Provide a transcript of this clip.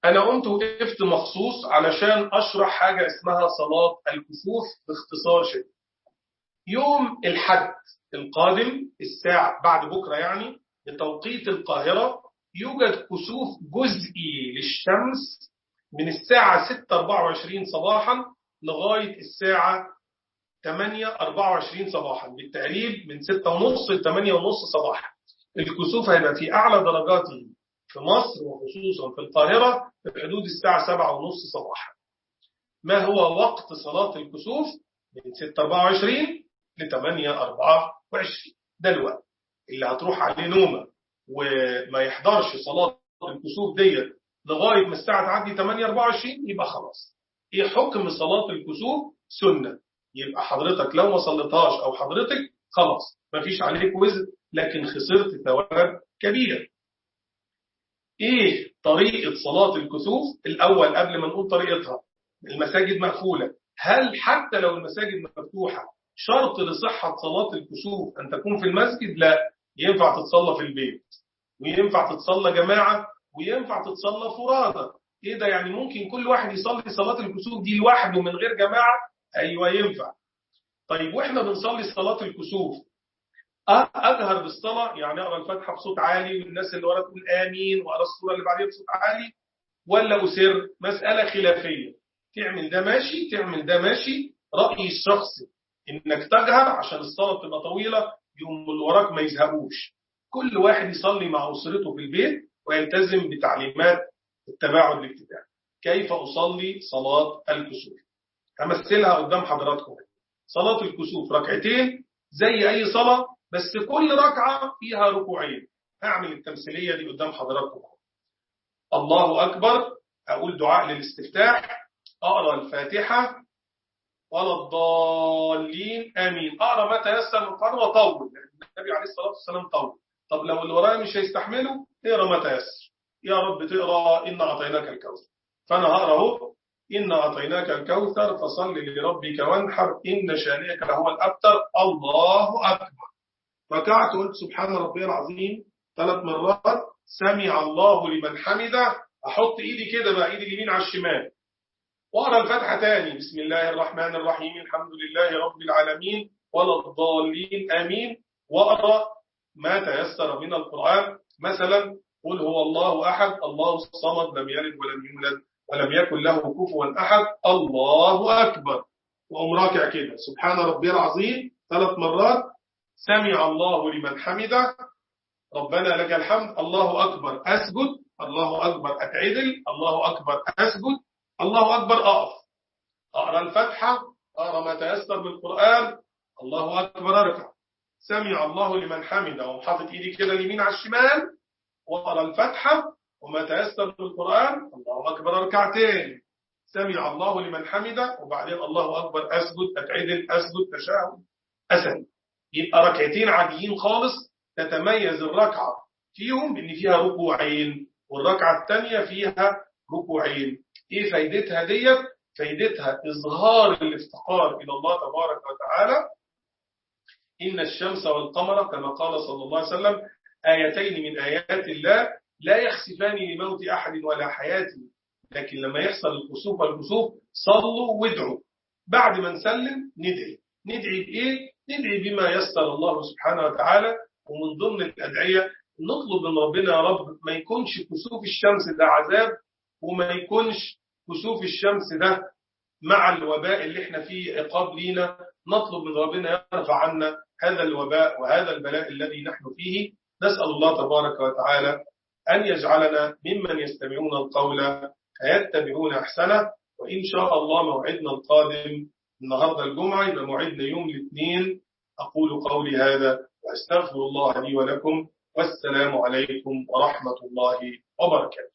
أنا قمت وقفت مخصوص علشان أشرح حاجة اسمها صلاة الكسوف باختصار شديد. يوم الحد القادم الساعة بعد بكرة يعني بتوقيت القاهرة يوجد كسوف جزئي للشمس من الساعة 6:24 صباحا لغاية الساعة 8:24 صباحا، بالتقريب من 6:30 ل 8:30 صباحا. الكسوف هيبقى في أعلى درجاته في مصر وخصوصا في القاهرة في حدود الساعة 7:30 صباحا. ما هو وقت صلاة الكسوف؟ من 6:24 ل 8:24. ده الوقت اللي هتروح عليه نومة وما يحضرش صلاة الكسوف ديت لغاية ما الساعة تعدي 8:24 يبقى خلاص. ايه حكم صلاة الكسوف؟ سنة. يبقى حضرتك لو ما صليتهاش او حضرتك خلاص مفيش عليك وزر، لكن خسرت ثواب كبير. ايه طريقة صلاة الكسوف؟ الاول قبل ما نقول طريقتها، المساجد مقفولة. هل حتى لو المساجد مفتوحة شرط لصحة صلاة الكسوف أن تكون في المسجد؟ لا، ينفع تتصلى في البيت، وينفع تتصلى جماعة، وينفع تتصلى فرادى. إيه ده؟ يعني ممكن كل واحد يصلي صلاة الكسوف دي لوحده من غير جماعة؟ أيوة ينفع. طيب وإحنا بنصلي صلاة الكسوف أجهر بالصلاة، يعني أقرأ الفاتحة بصوت عالي والناس اللي ورا تقول آمين وأقرأ السورة اللي بعديها بصوت عالي، ولا أسر؟ مسألة خلافية. تعمل ده ماشي، تعمل ده ماشي. رأيي الشخصي إنك تجهر عشان الصلاة تبقى طويلة، يوم اللي وراك ما يزهقوش. كل واحد يصلي مع أسرته في البيت ويلتزم بتعليمات التباعد الاجتماعي. كيف أصلي صلاة الكسوف؟ همثلها قدام حضراتكم. صلاة الكسوف ركعتين زي أي صلاة، بس كل ركعة فيها ركوعين. هعمل التمثيلية دي قدام حضراتكم. الله أكبر، أقول دعاء للاستفتاح، أقرأ الفاتحة ولا الضالين آمين، أقرأ ما تيسر من القرآن وطول، النبي عليه الصلاة والسلام طول. طب لو اللي ورايا مش هيستحمله، اقرأ ما تيسر. يا رب تقرأ إن أعطيناك الكوثر، فأنا هقرأ اهو إن أعطيناك الكوثر فصل لربك وانحر إن شانئك لهو الأبتر. الله أكبر. ركعت قلت سبحان ربي العظيم 3 مرات، سمع الله لمن حمده. أحط إيدي كده بقى، إيدي اليمين على الشمال، وأقرأ الفاتحة تاني بسم الله الرحمن الرحيم الحمد لله رب العالمين ولا الضالين آمين، وأقرأ ما تيسر من القرآن. مثلا قل هو الله أحد الله الصمد لم يلد ولم يولد ولم يكن له كفوا أحد الله أكبر. وأقوم راكع كده سبحان ربي العظيم 3 مرات، سمع الله لمن حمده ربنا لك الحمد، الله أكبر، أسجد، الله أكبر، أتعدل، الله أكبر، أسجد، الله أكبر، أقف، أقرأ الفاتحة، أقرأ ما تيسر من القرآن، الله أكبر، أركع، سمع الله لمن حمده، وحاطط إيدي كده اليمين على الشمال، وأقرأ الفاتحة وما تيسر من القرآن، الله أكبر، أركعتين، سمع الله لمن حمده، وبعدين الله أكبر، أسجد، أتعدل، أسجد، تشاهد، أسجد. يبقى ركعتين عاديين خالص، تتميز الركعة فيهم بأن فيها ركوعين، والركعة الثانية فيها ركوعين. إيه فايدتها ديت؟ فايدتها إظهار الافتقار إلى الله تبارك وتعالى. إن الشمس والقمر كما قال صلى الله عليه وسلم آيتين من آيات الله لا يخسفان لموت أحد ولا حياته، لكن لما يحصل الكسوف والكسوف صلوا وادعوا. بعد ما نسلم ندعي بإيه؟ ندعي بما يسر الله سبحانه وتعالى. ومن ضمن الأدعية نطلب من ربنا يا رب ما يكونش كسوف الشمس ده عذاب، وما يكونش كسوف الشمس ده مع الوباء اللي احنا فيه عقاب لينا. نطلب من ربنا يرفع عنا هذا الوباء وهذا البلاء الذي نحن فيه. نسأل الله تبارك وتعالى أن يجعلنا ممن يستمعون القول فيتبعون أحسنه. وإن شاء الله موعدنا القادم النهاردة الجمعة، يبقى موعدنا يوم الاثنين. أقول قولي هذا وأستغفر الله لي ولكم، والسلام عليكم ورحمة الله وبركاته.